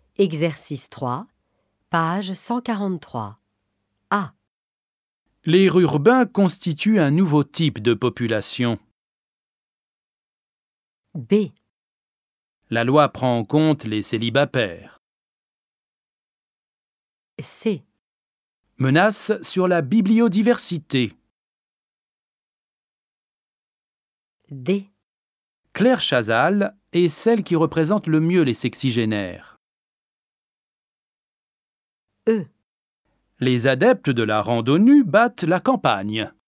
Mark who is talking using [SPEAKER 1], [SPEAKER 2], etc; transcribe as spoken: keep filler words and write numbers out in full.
[SPEAKER 1] Exercice trois, page cent quarante-trois. A.
[SPEAKER 2] Les urbains constituent un nouveau type de population.
[SPEAKER 1] B.
[SPEAKER 2] La loi prend en compte les célibataires.
[SPEAKER 1] C.
[SPEAKER 2] Menace sur la bibliodiversité.
[SPEAKER 1] D.
[SPEAKER 2] Claire Chazal est celle qui représente le mieux les sexygénaires.
[SPEAKER 1] E.
[SPEAKER 2] Les adeptes de la randonnée battent la campagne.